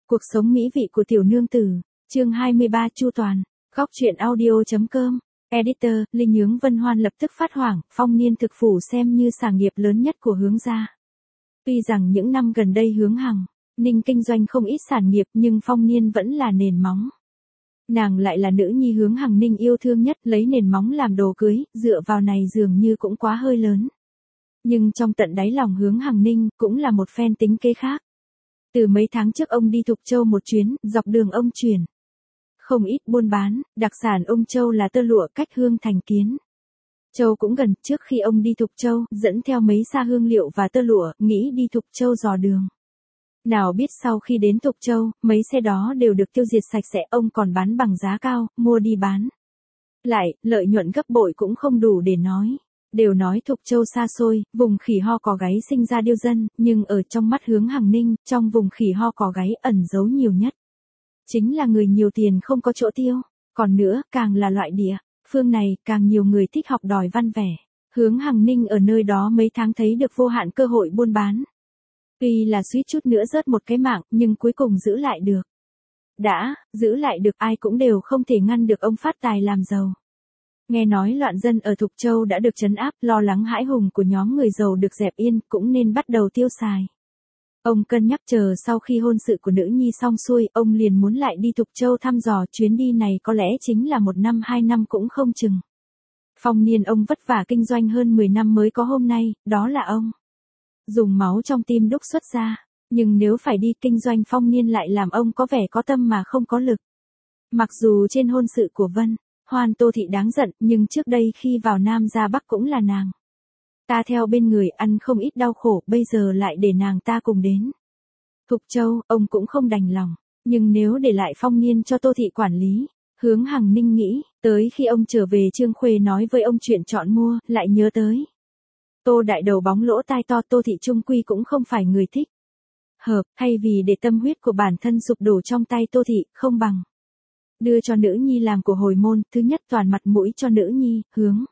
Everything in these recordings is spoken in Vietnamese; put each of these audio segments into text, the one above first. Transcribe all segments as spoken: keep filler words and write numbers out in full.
Cuộc sống mỹ vị của tiểu nương tử, chương hai mươi ba Chu Toàn, góc truyện audio.com, editor, Linh Nhướng Vân Hoan lập tức phát hoảng, Phong Niên thực phủ xem như sản nghiệp lớn nhất của Hướng gia. Tuy rằng những năm gần đây Hướng Hằng, Ninh kinh doanh không ít sản nghiệp nhưng Phong Niên vẫn là nền móng. Nàng lại là nữ nhi Hướng Hằng Ninh yêu thương nhất, lấy nền móng làm đồ cưới, dựa vào này dường như cũng quá hơi lớn. Nhưng trong tận đáy lòng Hướng Hằng Ninh cũng là một phen tính kế khác. Từ mấy tháng trước ông đi Thục Châu một chuyến, dọc đường ông chuyển không ít buôn bán, đặc sản ông Châu là tơ lụa cách Hương Thành Kiến. Châu cũng gần, trước khi ông đi Thục Châu, dẫn theo mấy sa hương liệu và tơ lụa, nghĩ đi Thục Châu dò đường. Nào biết sau khi đến Thục Châu, mấy xe đó đều được tiêu diệt sạch sẽ, ông còn bán bằng giá cao, mua đi bán lại, lợi nhuận gấp bội cũng không đủ để nói. Đều nói Thục Châu xa xôi, vùng khỉ ho cò gáy sinh ra điêu dân, nhưng ở trong mắt Hướng Hằng Ninh, trong vùng khỉ ho cò gáy ẩn giấu nhiều nhất. Chính là người nhiều tiền không có chỗ tiêu, còn nữa, càng là loại địa phương này, càng nhiều người thích học đòi văn vẻ. Hướng Hằng Ninh ở nơi đó mấy tháng thấy được vô hạn cơ hội buôn bán. Tuy là suýt chút nữa rớt một cái mạng, nhưng cuối cùng giữ lại được. Đã, giữ lại được ai cũng đều không thể ngăn được ông phát tài làm giàu. Nghe nói loạn dân ở Thục Châu đã được trấn áp, lo lắng hãi hùng của nhóm người giàu được dẹp yên, cũng nên bắt đầu tiêu xài. Ông cân nhắc chờ sau khi hôn sự của nữ nhi xong xuôi, ông liền muốn lại đi Thục Châu thăm dò, chuyến đi này có lẽ chính là một năm hai năm cũng không chừng. Phong Niên ông vất vả kinh doanh hơn mười năm mới có hôm nay, đó là ông dùng máu trong tim đúc xuất ra, nhưng nếu phải đi kinh doanh Phong Niên lại làm ông có vẻ có tâm mà không có lực. Mặc dù trên hôn sự của Vân Hoan Tô Thị đáng giận, nhưng trước đây khi vào Nam ra Bắc cũng là nàng ta theo bên người ăn không ít đau khổ, bây giờ lại để nàng ta cùng đến Thục Châu, ông cũng không đành lòng, nhưng nếu để lại Phong Niên cho Tô Thị quản lý, Hướng Hằng Ninh nghĩ, tới khi ông trở về Trương Khuê nói với ông chuyện chọn mua, lại nhớ tới Tô đại đầu bóng lỗ tai to, Tô Thị trung quy cũng không phải người thích hợp, thay vì để tâm huyết của bản thân sụp đổ trong tay Tô Thị, không bằng đưa cho nữ nhi làm của hồi môn. Thứ nhất, toàn mặt mũi cho nữ nhi, Hướng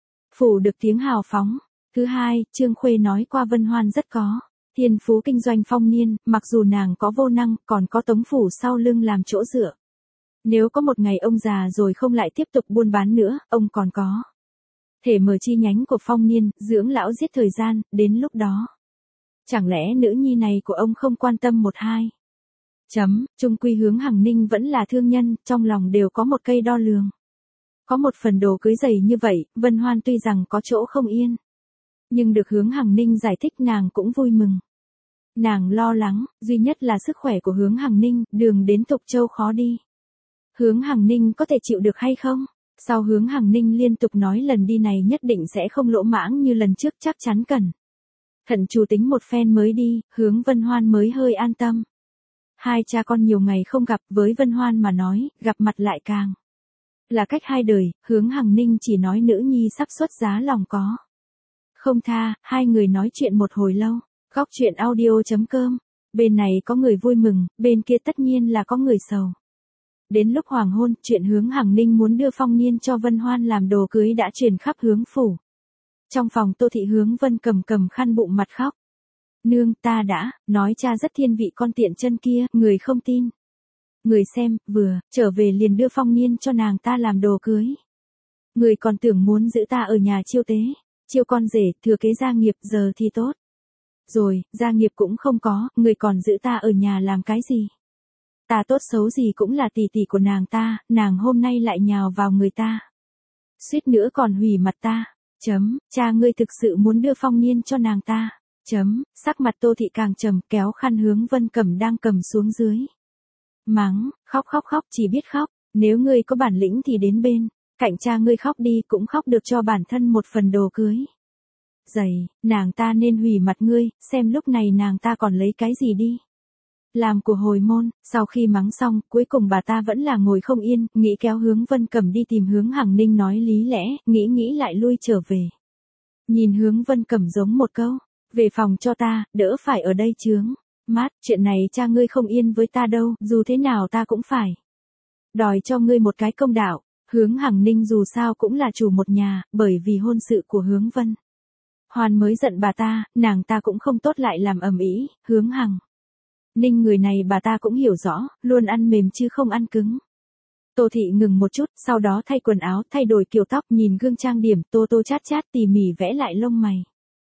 phủ được tiếng hào phóng. Thứ hai, Trương Khuê nói qua Vân Hoan rất có thiên phú kinh doanh Phong Niên, mặc dù nàng có vô năng, còn có Tống phủ sau lưng làm chỗ dựa. Nếu có một ngày ông già rồi không lại tiếp tục buôn bán nữa, ông còn có thể mở chi nhánh của Phong Niên, dưỡng lão giết thời gian, đến lúc đó chẳng lẽ nữ nhi này của ông không quan tâm một hai. Chấm, chung quy Hướng Hằng Ninh vẫn là thương nhân, trong lòng đều có một cây đo lường. Có một phần đồ cưới dày như vậy, Vân Hoan tuy rằng có chỗ không yên, nhưng được Hướng Hằng Ninh giải thích nàng cũng vui mừng. Nàng lo lắng, duy nhất là sức khỏe của Hướng Hằng Ninh, đường đến Thục Châu khó đi. Hướng Hằng Ninh có thể chịu được hay không? Sau Hướng Hằng Ninh liên tục nói lần đi này nhất định sẽ không lỗ mãng như lần trước, chắc chắn cần thận chủ tính một phen mới đi, Hướng Vân Hoan mới hơi an tâm. Hai cha con nhiều ngày không gặp, với Vân Hoan mà nói, gặp mặt lại càng là cách hai đời. Hướng Hằng Ninh chỉ nói nữ nhi sắp xuất giá lòng có không tha, hai người nói chuyện một hồi lâu. Góc truyện audio.com, bên này có người vui mừng, bên kia tất nhiên là có người sầu. Đến lúc hoàng hôn, chuyện Hướng Hằng Ninh muốn đưa Phong Niên cho Vân Hoan làm đồ cưới đã truyền khắp Hướng phủ. Trong phòng Tô Thị Hướng Vân cầm cầm khăn bụng mặt khóc. Nương, ta đã nói cha rất thiên vị con tiện chân kia, người không tin. Người xem, vừa trở về liền đưa Phong Niên cho nàng ta làm đồ cưới. Người còn tưởng muốn giữ ta ở nhà chiêu tế, chiêu con rể, thừa kế gia nghiệp, giờ thì tốt rồi, gia nghiệp cũng không có, người còn giữ ta ở nhà làm cái gì? Ta tốt xấu gì cũng là tỷ tỷ của nàng ta, nàng hôm nay lại nhào vào người ta, suýt nữa còn hủy mặt ta. Chấm, cha ngươi thực sự muốn đưa Phong Niên cho nàng ta. Chấm, sắc mặt Tô Thị càng trầm, kéo khăn Hướng Vân cầm đang cầm xuống dưới. Mắng, khóc khóc khóc, chỉ biết khóc, nếu ngươi có bản lĩnh thì đến bên cạnh cha ngươi khóc đi, cũng khóc được cho bản thân một phần đồ cưới. Dày, nàng ta nên hủy mặt ngươi, xem lúc này nàng ta còn lấy cái gì đi làm của hồi môn. Sau khi mắng xong, cuối cùng bà ta vẫn là ngồi không yên, nghĩ kéo Hướng Vân cầm đi tìm Hướng Hằng Ninh nói lý lẽ, nghĩ nghĩ lại lui trở về. Nhìn Hướng Vân cầm giống một câu, về phòng cho ta, đỡ phải ở đây chướng mát, chuyện này cha ngươi không yên với ta đâu, dù thế nào ta cũng phải đòi cho ngươi một cái công đạo. Hướng Hằng Ninh dù sao cũng là chủ một nhà, bởi vì hôn sự của Hướng Vân Hoan mới giận bà ta, nàng ta cũng không tốt lại làm ầm ĩ. Hướng Hằng Ninh người này bà ta cũng hiểu rõ, luôn ăn mềm chứ không ăn cứng. Tô Thị ngừng một chút, sau đó thay quần áo, thay đổi kiểu tóc, nhìn gương trang điểm, tô tô chát chát tỉ mỉ vẽ lại lông mày.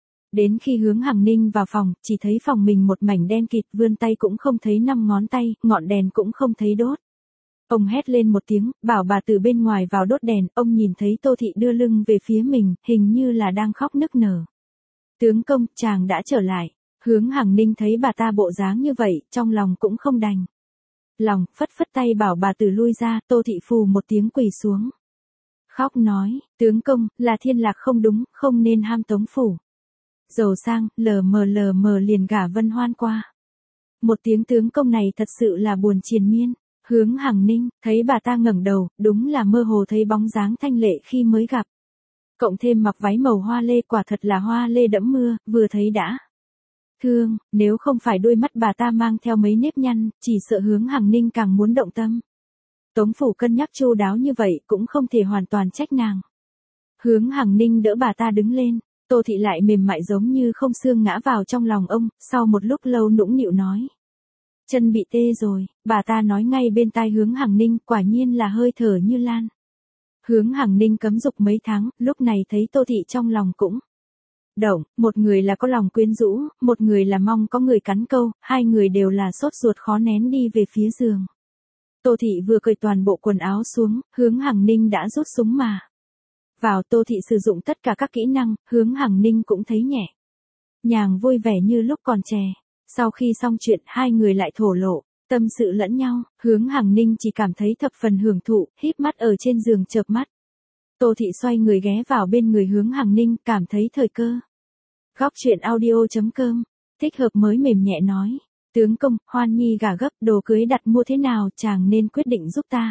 Đến khi Hướng Hằng Ninh vào phòng, chỉ thấy phòng mình một mảnh đen kịt, vươn tay cũng không thấy năm ngón tay, ngọn đèn cũng không thấy đốt. Ông hét lên một tiếng, bảo bà từ bên ngoài vào đốt đèn, ông nhìn thấy Tô Thị đưa lưng về phía mình, hình như là đang khóc nức nở. Tướng công, chàng đã trở lại. Hướng Hằng Ninh thấy bà ta bộ dáng như vậy, trong lòng cũng không đành lòng, phất phất tay bảo bà từ lui ra, Tô Thị phù một tiếng quỳ xuống. Khóc nói, tướng công, là Thiên Lạc không đúng, không nên ham Tống phủ. Giàu sang, lờ mờ lờ mờ liền gả Vân Hoan qua. Một tiếng tướng công này thật sự là buồn triền miên. Hướng Hằng Ninh, thấy bà ta ngẩng đầu, đúng là mơ hồ thấy bóng dáng thanh lệ khi mới gặp. Cộng thêm mặc váy màu hoa lê, quả thật là hoa lê đẫm mưa, vừa thấy đã thương, nếu không phải đôi mắt bà ta mang theo mấy nếp nhăn, chỉ sợ Hướng Hằng Ninh càng muốn động tâm. Tống phủ cân nhắc chu đáo như vậy cũng không thể hoàn toàn trách nàng. Hướng Hằng Ninh đỡ bà ta đứng lên, Tô Thị lại mềm mại giống như không xương ngã vào trong lòng ông, sau một lúc lâu nũng nịu nói. Chân bị tê rồi, bà ta nói ngay bên tai Hướng Hằng Ninh, quả nhiên là hơi thở như lan. Hướng Hằng Ninh cấm dục mấy tháng, lúc này thấy Tô Thị trong lòng cũng động, một người là có lòng quyến rũ, một người là mong có người cắn câu, hai người đều là sốt ruột khó nén đi về phía giường. Tô Thị vừa cởi toàn bộ quần áo xuống, Hướng Hằng Ninh đã rút súng mà vào. Tô Thị sử dụng tất cả các kỹ năng, Hướng Hằng Ninh cũng thấy nhẹ nhàng vui vẻ như lúc còn trẻ. Sau khi xong chuyện, hai người lại thổ lộ tâm sự lẫn nhau, Hướng Hằng Ninh chỉ cảm thấy thập phần hưởng thụ, híp mắt ở trên giường chợp mắt. Tô Thị xoay người ghé vào bên người Hướng Hằng Ninh, cảm thấy thời cơ. Góc truyện audio chấm com, thích hợp mới mềm nhẹ nói. Tướng công, Hoan Nhi gả gấp, đồ cưới đặt mua thế nào, chàng nên quyết định giúp ta.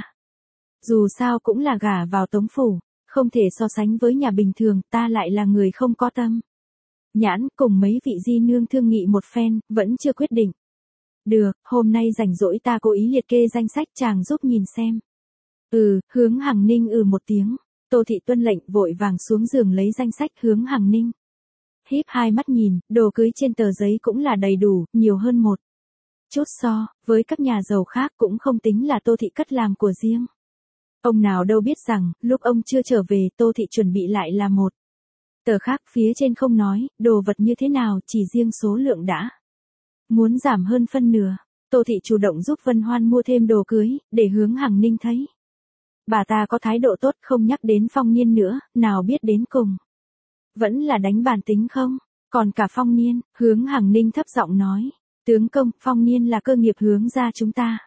Dù sao cũng là gả vào Tống phủ, không thể so sánh với nhà bình thường, ta lại là người không có tâm nhãn, cùng mấy vị di nương thương nghị một phen, vẫn chưa quyết định. Được, hôm nay rảnh rỗi ta cố ý liệt kê danh sách, chàng giúp nhìn xem. Ừ, Hướng Hằng Ninh ừ một tiếng. Tô Thị tuân lệnh, vội vàng xuống giường lấy danh sách. Hướng Hằng Ninh híp hai mắt nhìn, đồ cưới trên tờ giấy cũng là đầy đủ, nhiều hơn một chút so với các nhà giàu khác, cũng không tính là Tô Thị cất làm của riêng. Ông nào đâu biết rằng, lúc ông chưa trở về, Tô Thị chuẩn bị lại là một tờ khác, phía trên không nói, đồ vật như thế nào, chỉ riêng số lượng đã muốn giảm hơn phân nửa. Tô Thị chủ động giúp Vân Hoan mua thêm đồ cưới, để Hướng Hằng Ninh thấy bà ta có thái độ tốt, không nhắc đến Phong Niên nữa, nào biết đến cùng vẫn là đánh bản tính không. Còn cả Phong Niên, Hướng Hằng Ninh thấp giọng nói, tướng công, Phong Niên là cơ nghiệp Hướng gia chúng ta.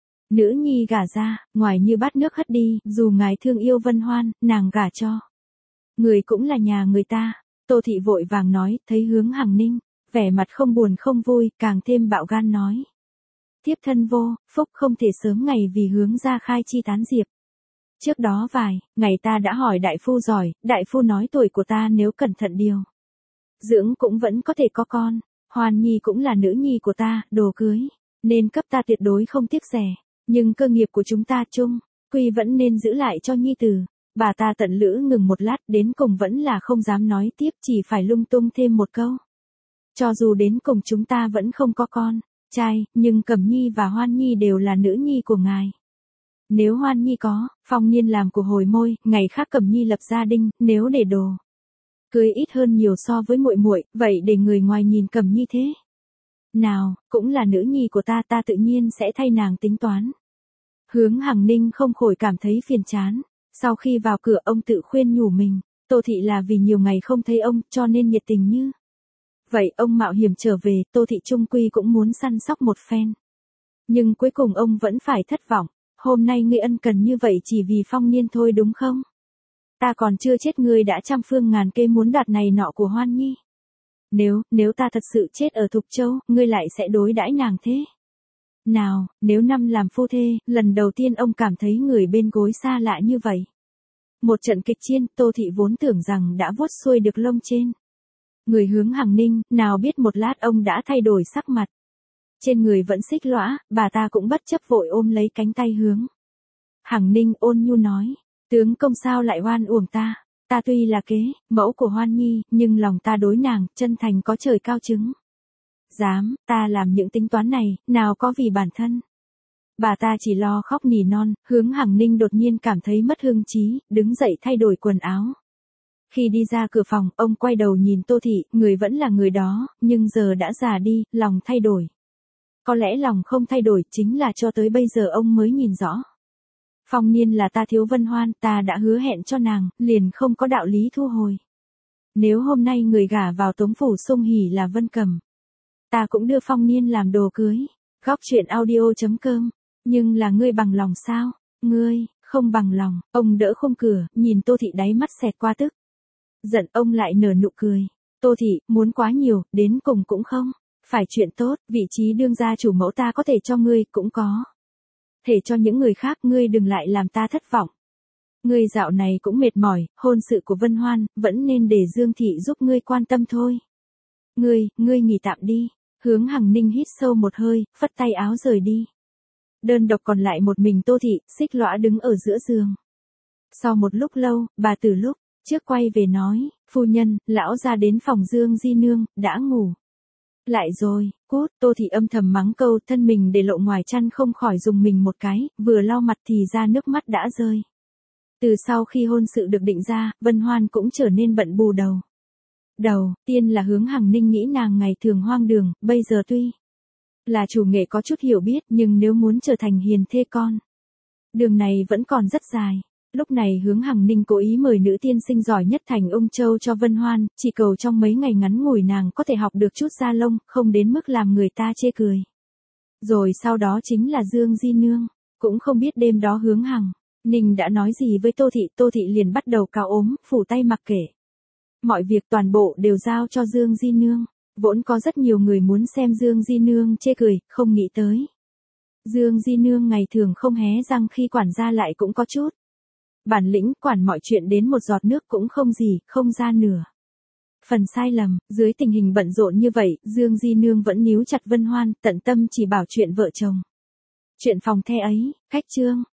Nữ nhi gả ra, ngoài như bát nước hất đi, dù ngài thương yêu Vân Hoan, nàng gả cho người cũng là nhà người ta. Tô Thị vội vàng nói, thấy Hướng Hằng Ninh vẻ mặt không buồn không vui, càng thêm bạo gan nói. Thiếp thân vô phúc, không thể sớm ngày vì Hướng gia khai chi tán diệp. Trước đó vài ngày ta đã hỏi đại phu giỏi, đại phu nói tuổi của ta nếu cẩn thận điều dưỡng cũng vẫn có thể có con. Hoan Nhi cũng là nữ nhi của ta, đồ cưới nên cấp ta tuyệt đối không tiếc rẻ, nhưng cơ nghiệp của chúng ta chung quy vẫn nên giữ lại cho nhi tử. Bà ta tận lữ ngừng một lát, đến cùng vẫn là không dám nói tiếp, chỉ phải lung tung thêm một câu. Cho dù đến cùng chúng ta vẫn không có con trai, nhưng Cẩm Nhi và Hoan Nhi đều là nữ nhi của ngài. Nếu Hoan Nhi có, Phong Niên làm của hồi môi, ngày khác Cẩm Nhi lập gia đình, nếu để đồ cưới ít hơn nhiều so với muội muội, vậy để người ngoài nhìn Cẩm Nhi thế nào, cũng là nữ nhi của ta, ta tự nhiên sẽ thay nàng tính toán. Hướng Hằng Ninh không khỏi cảm thấy phiền chán. Sau khi vào cửa, ông tự khuyên nhủ mình, Tô Thị là vì nhiều ngày không thấy ông, cho nên nhiệt tình như vậy, ông mạo hiểm trở về, Tô Thị chung quy cũng muốn săn sóc một phen. Nhưng cuối cùng ông vẫn phải thất vọng. Hôm nay ngươi ân cần như vậy chỉ vì Phong Niên thôi đúng không? Ta còn chưa chết ngươi đã trăm phương ngàn kế muốn đoạt này nọ của Hoan Nhi. Nếu, nếu ta thật sự chết ở Thục Châu, ngươi lại sẽ đối đãi nàng thế nào? Nếu năm làm phu thê, lần đầu tiên ông cảm thấy người bên gối xa lạ như vậy. Một trận kịch chiên, Tô Thị vốn tưởng rằng đã vuốt xuôi được lông trên người Hướng Hằng Ninh, nào biết một lát ông đã thay đổi sắc mặt. Trên người vẫn xích lõa, bà ta cũng bất chấp vội ôm lấy cánh tay Hướng Hằng Ninh, ôn nhu nói, tướng công sao lại oan uổng ta, ta tuy là kế mẫu của Hoan Nhi, nhưng lòng ta đối nàng chân thành có trời cao chứng. Dám, ta làm những tính toán này, nào có vì bản thân. Bà ta chỉ lo khóc nỉ non, Hướng Hằng Ninh đột nhiên cảm thấy mất hứng chí, đứng dậy thay đổi quần áo. Khi đi ra cửa phòng, ông quay đầu nhìn Tô Thị, người vẫn là người đó, nhưng giờ đã già đi, lòng thay đổi. Có lẽ lòng không thay đổi chính là cho tới bây giờ ông mới nhìn rõ. Phong Niên là ta thiếu Vân Hoan, ta đã hứa hẹn cho nàng, liền không có đạo lý thu hồi. Nếu hôm nay người gả vào Tống phủ Sung Hỉ là Vân Cầm, ta cũng đưa Phong Niên làm đồ cưới. Góc truyện audio chấm com. Nhưng là ngươi bằng lòng sao? Ngươi, không bằng lòng. Ông đỡ khung cửa, nhìn Tô Thị đáy mắt xẹt qua tức giận, ông lại nở nụ cười. Tô Thị, muốn quá nhiều, đến cùng cũng không. Phải chuyện tốt, vị trí đương gia chủ mẫu ta có thể cho ngươi, cũng có thể cho những người khác, ngươi đừng lại làm ta thất vọng. Ngươi dạo này cũng mệt mỏi, hôn sự của Vân Hoan, vẫn nên để Dương Thị giúp ngươi quan tâm thôi. Ngươi, ngươi nghỉ tạm đi. Hướng Hằng Ninh hít sâu một hơi, phất tay áo rời đi. Đơn độc còn lại một mình Tô Thị, xích lõa đứng ở giữa giường. Sau một lúc lâu, bà từ lúc trước quay về nói, phu nhân, lão ra đến phòng Dương Di Nương, đã ngủ lại rồi. Cút. Tô Thị âm thầm mắng câu, thân mình để lộ ngoài chăn không khỏi dùng mình một cái, vừa lau mặt thì ra nước mắt đã rơi. Từ sau khi hôn sự được định ra, Vân Hoan cũng trở nên bận bù đầu. Đầu tiên là Hướng Hằng Ninh nghĩ nàng ngày thường hoang đường, bây giờ tuy là chủ nghệ có chút hiểu biết, nhưng nếu muốn trở thành hiền thê con, đường này vẫn còn rất dài. Lúc này Hướng Hằng Ninh cố ý mời nữ tiên sinh giỏi nhất thành Ung Châu cho Vân Hoan, chỉ cầu trong mấy ngày ngắn ngủi nàng có thể học được chút da lông, không đến mức làm người ta chê cười. Rồi sau đó chính là Dương Di Nương, cũng không biết đêm đó Hướng Hằng Ninh đã nói gì với Tô Thị, Tô Thị liền bắt đầu cào ốm, phủ tay mặc kệ. Mọi việc toàn bộ đều giao cho Dương Di Nương. Vốn có rất nhiều người muốn xem Dương Di Nương chê cười, không nghĩ tới. Dương Di Nương ngày thường không hé răng, khi quản gia lại cũng có chút bản lĩnh, quản mọi chuyện đến một giọt nước cũng không gì, không ra nửa phần sai lầm. Dưới tình hình bận rộn như vậy, Dương Di Nương vẫn níu chặt Vân Hoan, tận tâm chỉ bảo chuyện vợ chồng. Chuyện phòng the ấy, khách trương.